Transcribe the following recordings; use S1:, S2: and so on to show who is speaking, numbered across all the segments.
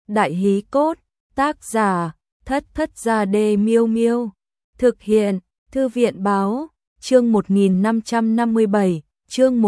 S1: Đại hí cốt, tác giả, Thất Thất Gia Đê Miêu Miêu. Thực hiện, Thư viện báo, chương 1557, chương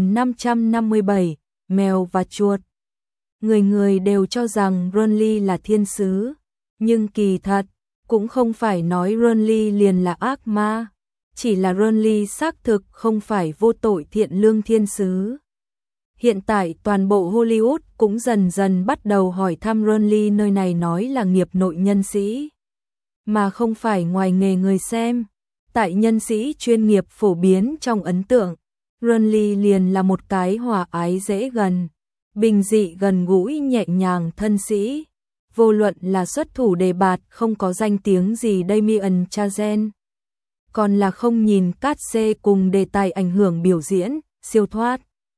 S1: 1557, mèo và chuột. Người người đều cho rằng Ronly là thiên sứ, nhưng kỳ thật, cũng không phải nói Ronly liền là ác ma, chỉ là Ronly xác thực không phải vô tội thiện lương thiên sứ. Hiện tại toàn bộ Hollywood cũng dần dần bắt đầu hỏi thăm Ronly, nơi này nói là nghiệp nội nhân sĩ, mà không phải ngoài nghề người xem. Tại nhân sĩ chuyên nghiệp phổ biến trong ấn tượng, Ronly liền là một cái hòa ái dễ gần, bình dị gần gũi nhẹ nhàng thân sĩ. Vô luận là xuất thủ đề bạt không có danh tiếng gì Damien Chazelle, còn là không nhìn cát xê cùng đề tài ảnh hưởng biểu diễn, siêu thoát.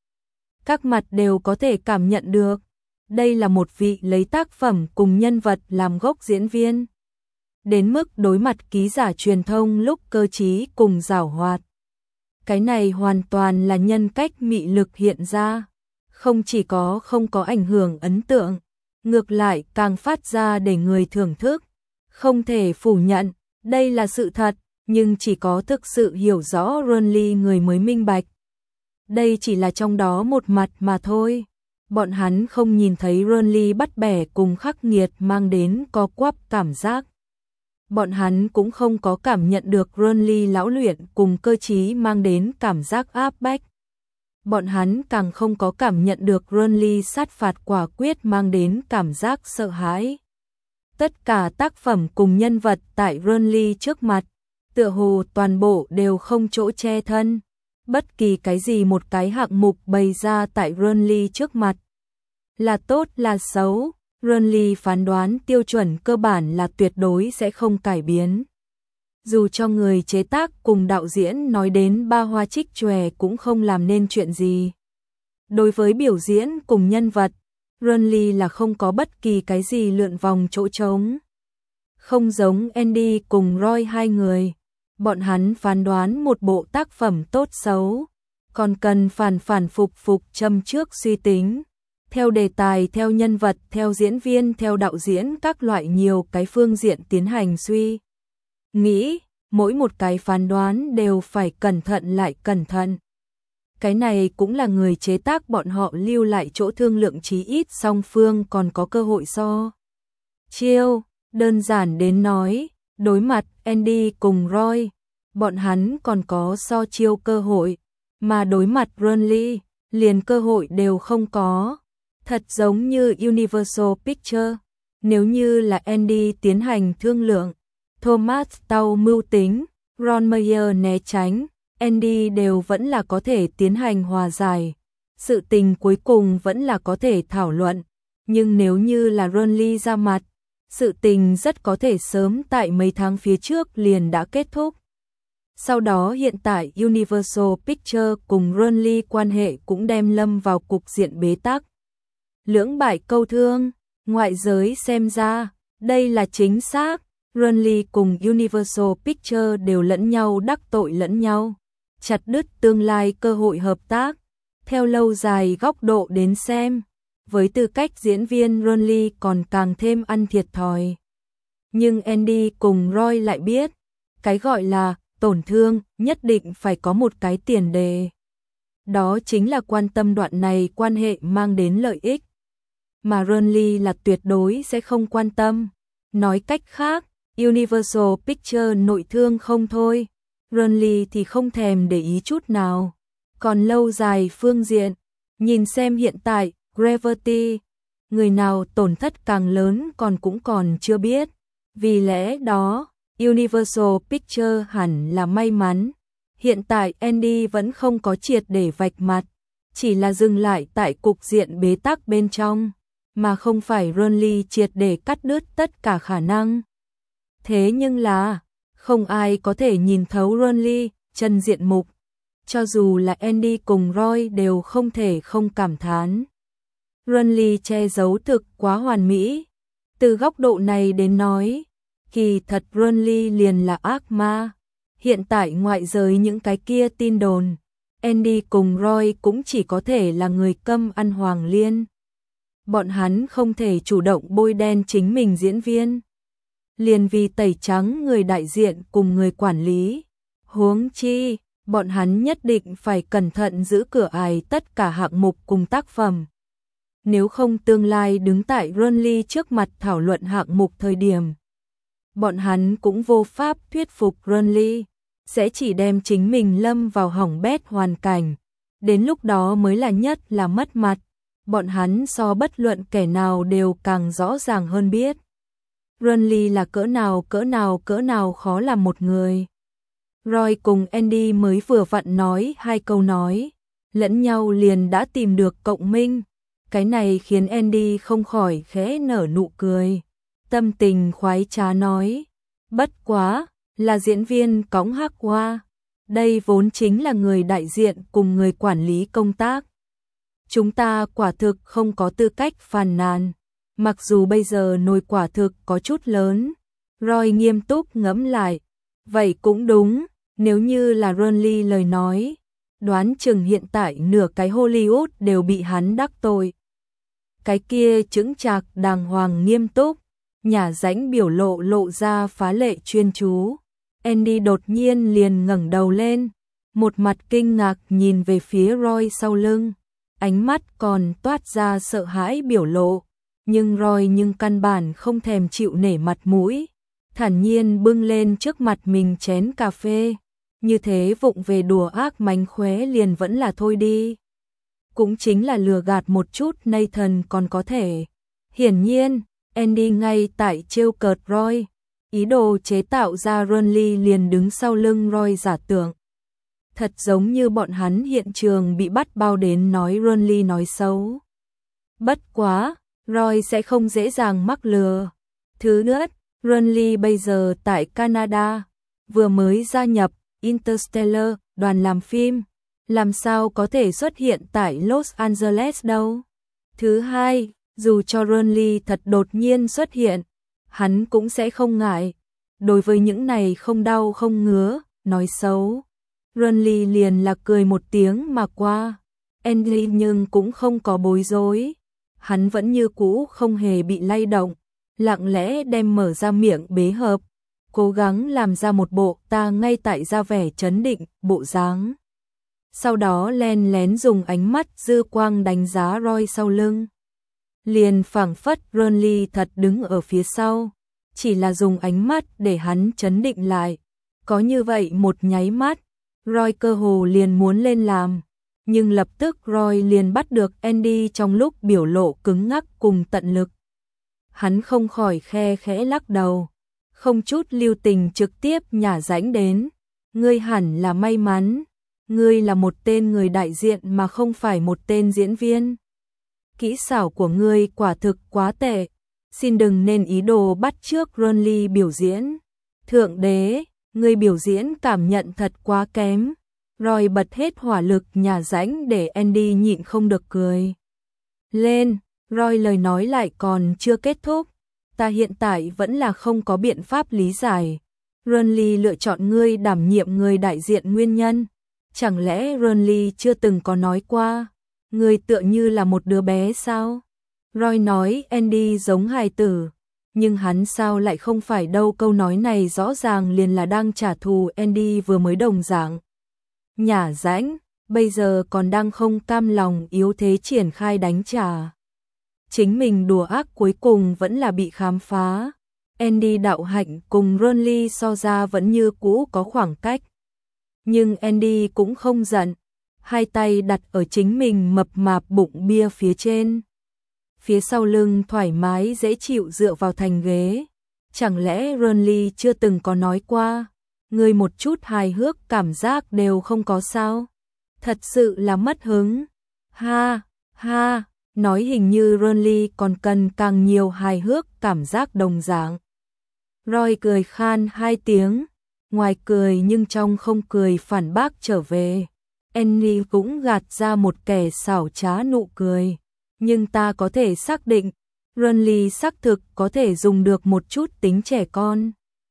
S1: Các mặt đều có thể cảm nhận được, đây là một vị lấy tác phẩm cùng nhân vật làm gốc diễn viên. Đến mức đối mặt ký giả truyền thông lúc cơ trí cùng giảo hoạt. Cái này hoàn toàn là nhân cách mị lực hiện ra, không chỉ có không có ảnh hưởng ấn tượng, ngược lại càng phát ra để người thưởng thức. Không thể phủ nhận, đây là sự thật, nhưng chỉ có thực sự hiểu rõ Ronly người mới minh bạch. Đây chỉ là trong đó một mặt mà thôi. Bọn hắn không nhìn thấy Ronly bắt bẻ cùng khắc nghiệt mang đến co quắp cảm giác. Bọn hắn cũng không có cảm nhận được Ronly lão luyện cùng cơ trí mang đến cảm giác áp bách. Bọn hắn càng không có cảm nhận được Ronly sát phạt quả quyết mang đến cảm giác sợ hãi. Tất cả tác phẩm cùng nhân vật tại Ronly trước mặt, tựa hồ toàn bộ đều không chỗ che thân. Bất kỳ cái gì một cái hạng mục bày ra tại Ronly trước mặt, là tốt là xấu, Ronly phán đoán tiêu chuẩn cơ bản là tuyệt đối sẽ không cải biến. Dù cho người chế tác cùng đạo diễn nói đến ba hoa trích chòe cũng không làm nên chuyện gì. Đối với biểu diễn cùng nhân vật, Ronly là không có bất kỳ cái gì lượn vòng chỗ trống. Không giống Andy cùng Roy hai người, bọn hắn phán đoán một bộ tác phẩm tốt xấu, còn cần phản phục châm trước suy tính. Theo đề tài, theo nhân vật, theo diễn viên, theo đạo diễn, các loại nhiều cái phương diện tiến hành suy nghĩ, mỗi một cái phán đoán đều phải cẩn thận lại cẩn thận. Cái này cũng là người chế tác bọn họ lưu lại chỗ thương lượng, chí ít song phương còn có cơ hội so chiêu. Đơn giản đến nói, đối mặt Andy cùng Roy, bọn hắn còn có so chiêu cơ hội, mà đối mặt Ronly, liền cơ hội đều không có. Thật giống như Universal Pictures, nếu như là Andy tiến hành thương lượng, Thomas Tau mưu tính, Ron Meyer né tránh, Andy đều vẫn là có thể tiến hành hòa giải. Sự tình cuối cùng vẫn là có thể thảo luận, nhưng nếu như là Ronly ra mặt, sự tình rất có thể sớm tại mấy tháng phía trước liền đã kết thúc. Sau đó hiện tại Universal Pictures cùng Ronly quan hệ cũng đem lâm vào cục diện bế tắc. Lưỡng bại câu thương, ngoại giới xem ra, đây là chính xác, Ronly cùng Universal Pictures đều lẫn nhau đắc tội lẫn nhau, chặt đứt tương lai cơ hội hợp tác. Theo lâu dài góc độ đến xem, với tư cách diễn viên Ronly còn càng thêm ăn thiệt thòi. Nhưng Andy cùng Roy lại biết, cái gọi là tổn thương nhất định phải có một cái tiền đề. Đó chính là quan tâm đoạn này quan hệ mang đến lợi ích. Mà Ronly là tuyệt đối sẽ không quan tâm. Nói cách khác, Universal Pictures nội thương không thôi, Ronly thì không thèm để ý chút nào. Còn lâu dài phương diện, nhìn xem hiện tại, Gravity, người nào tổn thất càng lớn cũng còn chưa biết. Vì lẽ đó, Universal Pictures hẳn là may mắn. Hiện tại Andy vẫn không có triệt để vạch mặt, chỉ là dừng lại tại cục diện bế tắc bên trong, mà không phải Ronly triệt để cắt đứt tất cả khả năng. Thế nhưng là, không ai có thể nhìn thấu Ronly chân diện mục. Cho dù là Andy cùng Roy đều không thể không cảm thán. Ronly che giấu thực quá hoàn mỹ. Từ góc độ này đến nói, kỳ thật Ronly liền là ác ma. Hiện tại ngoại giới những cái kia tin đồn, Andy cùng Roy cũng chỉ có thể là người câm ăn hoàng liên. bọn hắn không thể chủ động bôi đen chính mình diễn viên. Liền vì tẩy trắng người đại diện cùng người quản lý. Huống chi, bọn hắn nhất định phải cẩn thận giữ cửa ải tất cả hạng mục cùng tác phẩm. Nếu không tương lai đứng tại Runly trước mặt thảo luận hạng mục thời điểm, bọn hắn cũng vô pháp thuyết phục Runly, sẽ chỉ đem chính mình lâm vào hỏng bét hoàn cảnh. Đến lúc đó mới là nhất là mất mặt, bọn hắn so bất luận kẻ nào đều càng rõ ràng hơn biết. Runly là cỡ nào khó làm một người. Roy cùng Andy mới vừa vặn nói 2 câu nói, lẫn nhau liền đã tìm được cộng minh. Cái này khiến Andy không khỏi khẽ nở nụ cười. Tâm tình khoái trá nói, bất quá, là diễn viên cõng hắc hoa. Đây vốn chính là người đại diện cùng người quản lý công tác. Chúng ta quả thực không có tư cách phàn nàn. Mặc dù bây giờ nồi quả thực có chút lớn. Roy nghiêm túc ngẫm lại. Vậy cũng đúng, nếu như là Runly lời nói, đoán chừng hiện tại nửa cái Hollywood đều bị hắn đắc tội. Cái kia chững chạc đàng hoàng nghiêm túc, nhả rãnh biểu lộ ra phá lệ chuyên chú. Andy đột nhiên liền ngẩng đầu lên, một mặt kinh ngạc nhìn về phía Roy sau lưng, ánh mắt còn toát ra sợ hãi biểu lộ, nhưng Roy căn bản không thèm chịu nể mặt mũi, thản nhiên bưng lên trước mặt mình chén cà phê, như thế vụng về đùa ác mánh khóe liền vẫn là thôi đi. Cũng chính là lừa gạt một chút Nathan còn có thể. Hiển nhiên, Andy ngay tại trêu cợt Roy, ý đồ chế tạo ra Runly liền đứng sau lưng Roy giả tưởng. Thật giống như bọn hắn hiện trường bị bắt bao đến nói Runly nói xấu. Bất quá, Roy sẽ không dễ dàng mắc lừa. Thứ nữa, Runly bây giờ tại Canada, vừa mới gia nhập Interstellar, đoàn làm phim, làm sao có thể xuất hiện tại Los Angeles đâu. Thứ hai, dù cho Runly thật đột nhiên xuất hiện, hắn cũng sẽ không ngại. Đối với những này không đau không ngứa, nói xấu, Runly liền là cười một tiếng mà qua. Andy nhưng cũng không có bối rối, hắn vẫn như cũ không hề bị lay động, lặng lẽ đem mở ra miệng bế hợp, cố gắng làm ra một bộ ta ngay tại ra vẻ trấn định bộ dáng. Sau đó len lén dùng ánh mắt dư quang đánh giá Roy sau lưng. Liền phảng phất Runly thật đứng ở phía sau, chỉ là dùng ánh mắt để hắn trấn định lại. Có như vậy một nháy mắt, Roy cơ hồ liền muốn lên làm, nhưng lập tức Roy liền bắt được Andy trong lúc biểu lộ cứng ngắc cùng tận lực. Hắn không khỏi khe khẽ lắc đầu, không chút lưu tình trực tiếp nhả rãnh đến. Ngươi hẳn là may mắn, ngươi là một tên người đại diện mà không phải một tên diễn viên. Kỹ xảo của ngươi quả thực quá tệ, xin đừng nên ý đồ bắt chước Runly biểu diễn. Thượng đế, ngươi biểu diễn cảm nhận thật quá kém. Roy bật hết hỏa lực nhả rãnh để Andy nhịn không được cười. Lên, Roy lời nói lại còn chưa kết thúc. Ta hiện tại vẫn là không có biện pháp lý giải. Runly lựa chọn ngươi đảm nhiệm người đại diện nguyên nhân. Chẳng lẽ Runly chưa từng có nói qua, ngươi tựa như là một đứa bé sao? Roy nói Andy giống hài tử, nhưng hắn sao lại không phải đâu, câu nói này rõ ràng liền là đang trả thù Andy vừa mới đồng dạng. Nhả rãnh, bây giờ còn đang không cam lòng yếu thế triển khai đánh trả. Chính mình đùa ác cuối cùng vẫn là bị khám phá. Andy đạo hạnh cùng Runly so ra vẫn như cũ có khoảng cách. Nhưng Andy cũng không giận, hai tay đặt ở chính mình mập mạp bụng bia phía trên. Phía sau lưng thoải mái dễ chịu dựa vào thành ghế. Chẳng lẽ Runly chưa từng có nói qua, người một chút hài hước cảm giác đều không có sao? Thật sự là mất hứng. Ha, ha, nói hình như Runly còn cần càng nhiều hài hước cảm giác đồng dạng. Roy cười khan 2 tiếng, ngoài cười nhưng trong không cười phản bác trở về. Annie cũng gạt ra một kẻ xảo trá nụ cười. Nhưng ta có thể xác định, Runly xác thực có thể dùng được một chút tính trẻ con.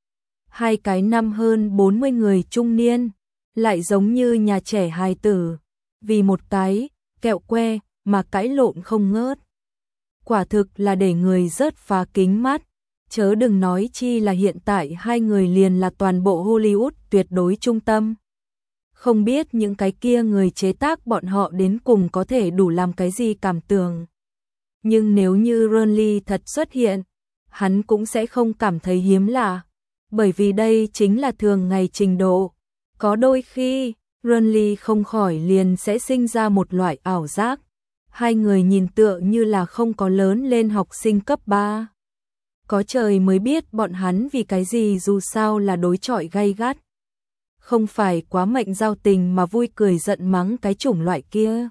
S1: 2 cái năm hơn 40 người trung niên, lại giống như nhà trẻ hài tử, vì một cái kẹo que mà cãi lộn không ngớt. quả thực là để người rớt phá kính mắt. Chớ đừng nói chi là hiện tại hai người liền là toàn bộ Hollywood tuyệt đối trung tâm. Không biết những cái kia người chế tác bọn họ đến cùng có thể đủ làm cái gì cảm tưởng. Nhưng nếu như Ronly thật xuất hiện, hắn cũng sẽ không cảm thấy hiếm lạ, bởi vì đây chính là thường ngày trình độ. Có đôi khi, Ronly không khỏi liền sẽ sinh ra một loại ảo giác. Hai người nhìn tựa như là không có lớn lên học sinh cấp 3. Có trời mới biết bọn hắn vì cái gì dù sao là đối chọi gay gắt. Không phải quá mệnh giao tình mà vui cười giận mắng cái chủng loại kia,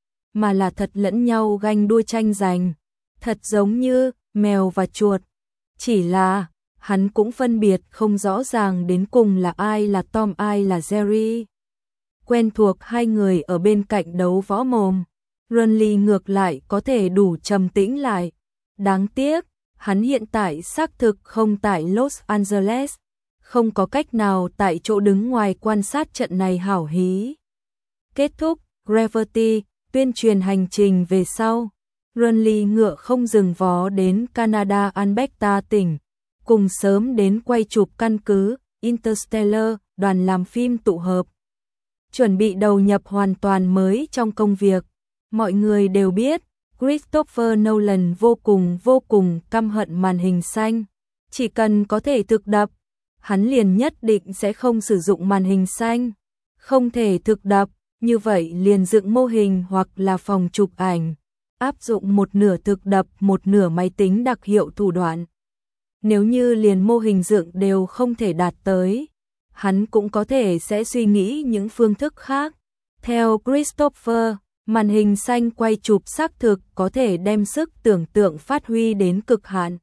S1: mà là thật lẫn nhau ganh đua tranh giành, thật giống như mèo và chuột. Chỉ là, hắn cũng phân biệt không rõ ràng đến cùng là ai là Tom ai là Jerry. Quen thuộc hai người ở bên cạnh đấu võ mồm, Ronly ngược lại có thể đủ trầm tĩnh lại. Đáng tiếc, hắn hiện tại xác thực không tại Los Angeles, không có cách nào tại chỗ đứng ngoài quan sát trận này hảo hí. Kết thúc Gravity tuyên truyền hành trình về sau, Ronly ngựa không dừng vó đến Canada Alberta tỉnh, cùng sớm đến quay chụp căn cứ Interstellar, đoàn làm phim tụ hợp. Chuẩn bị đầu nhập hoàn toàn mới trong công việc. Mọi người đều biết, Christopher Nolan vô cùng căm hận màn hình xanh. Chỉ cần có thể thực đập, hắn liền nhất định sẽ không sử dụng màn hình xanh. Không thể thực đập, như vậy liền dựng mô hình hoặc là phòng chụp ảnh, áp dụng một nửa thực đập một nửa máy tính đặc hiệu thủ đoạn. Nếu như liền mô hình dựng đều không thể đạt tới, hắn cũng có thể sẽ suy nghĩ những phương thức khác. Theo Christopher, màn hình xanh quay chụp xác thực có thể đem sức tưởng tượng phát huy đến cực hạn.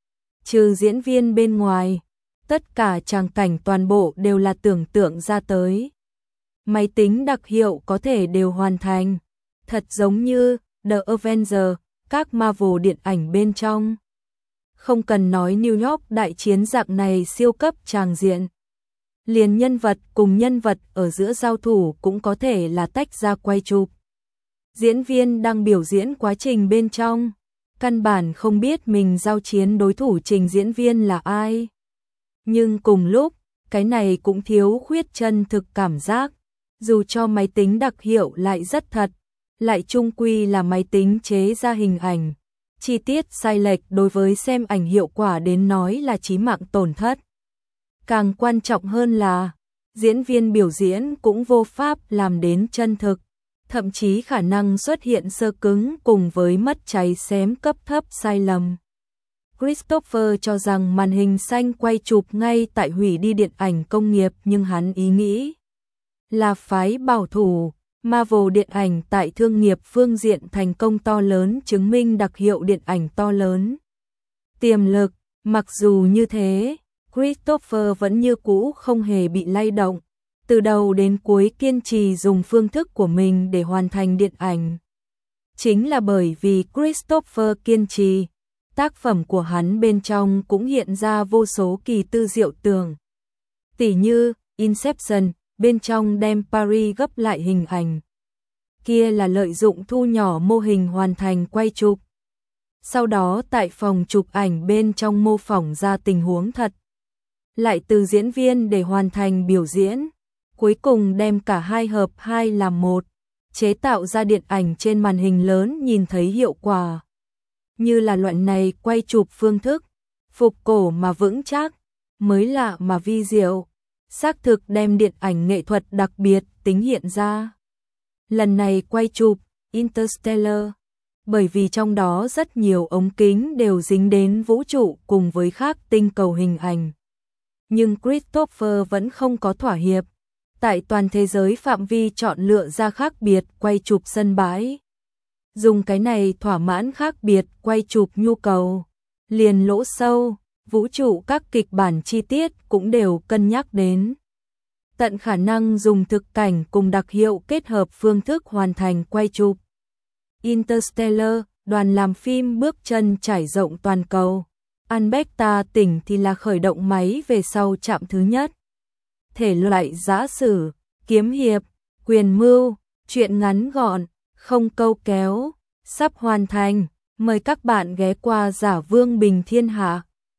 S1: Trừ diễn viên bên ngoài, tất cả tràng cảnh toàn bộ đều là tưởng tượng ra tới. Máy tính đặc hiệu có thể đều hoàn thành, thật giống như The Avengers, các Marvel điện ảnh bên trong. Không cần nói New York đại chiến dạng này siêu cấp tràng diện. Liền nhân vật cùng nhân vật ở giữa giao thủ cũng có thể là tách ra quay chụp. Diễn viên đang biểu diễn quá trình bên trong, căn bản không biết mình giao chiến đối thủ trình diễn viên là ai. Nhưng cùng lúc, cái này cũng thiếu khuyết chân thực cảm giác, dù cho máy tính đặc hiệu lại rất thật, lại chung quy là máy tính chế ra hình ảnh. Chi tiết sai lệch đối với xem ảnh hiệu quả đến nói là chí mạng tổn thất. Càng quan trọng hơn là, diễn viên biểu diễn cũng vô pháp làm đến chân thực, thậm chí khả năng xuất hiện sơ cứng cùng với mất cháy xém cấp thấp sai lầm. Christopher cho rằng màn hình xanh quay chụp ngay tại hủy đi điện ảnh công nghiệp, nhưng hắn ý nghĩ là phái bảo thủ. Marvel điện ảnh tại thương nghiệp phương diện thành công to lớn, chứng minh đặc hiệu điện ảnh to lớn tiềm lực. Mặc dù như thế, Christopher vẫn như cũ không hề bị lay động, từ đầu đến cuối kiên trì dùng phương thức của mình để hoàn thành điện ảnh. Chính là bởi vì Christopher kiên trì, tác phẩm của hắn bên trong cũng hiện ra vô số kỳ tư diệu tưởng. Tỉ như Inception, bên trong đem Paris gấp lại hình ảnh. Kia là lợi dụng thu nhỏ mô hình hoàn thành quay chụp. Sau đó tại phòng chụp ảnh bên trong mô phỏng ra tình huống thật. Lại từ diễn viên để hoàn thành biểu diễn. Cuối cùng đem cả hai hợp hai làm một. Chế tạo ra điện ảnh trên màn hình lớn nhìn thấy hiệu quả. Như là loại này quay chụp phương thức, phục cổ mà vững chắc, mới lạ mà vi diệu. Xác thực đem điện ảnh nghệ thuật đặc biệt tính hiện ra. Lần này quay chụp Interstellar, bởi vì trong đó rất nhiều ống kính đều dính đến vũ trụ cùng với các tinh cầu hình ảnh. Nhưng Christopher vẫn không có thỏa hiệp. Tại toàn thế giới phạm vi chọn lựa ra khác biệt quay chụp sân bãi. Dùng cái này thỏa mãn khác biệt quay chụp nhu cầu. Liền lỗ sâu, vũ trụ các kịch bản chi tiết cũng đều cân nhắc đến. Tận khả năng dùng thực cảnh cùng đặc hiệu kết hợp phương thức hoàn thành quay chụp. Interstellar, đoàn làm phim bước chân trải rộng toàn cầu. Alberta tỉnh thì là khởi động máy về sau trạm thứ nhất. Thể loại giã sử, kiếm hiệp, quyền mưu, truyện ngắn gọn, không câu kéo, sắp hoàn thành. Mời các bạn ghé qua Giả Vương Bình Thiên Hạ.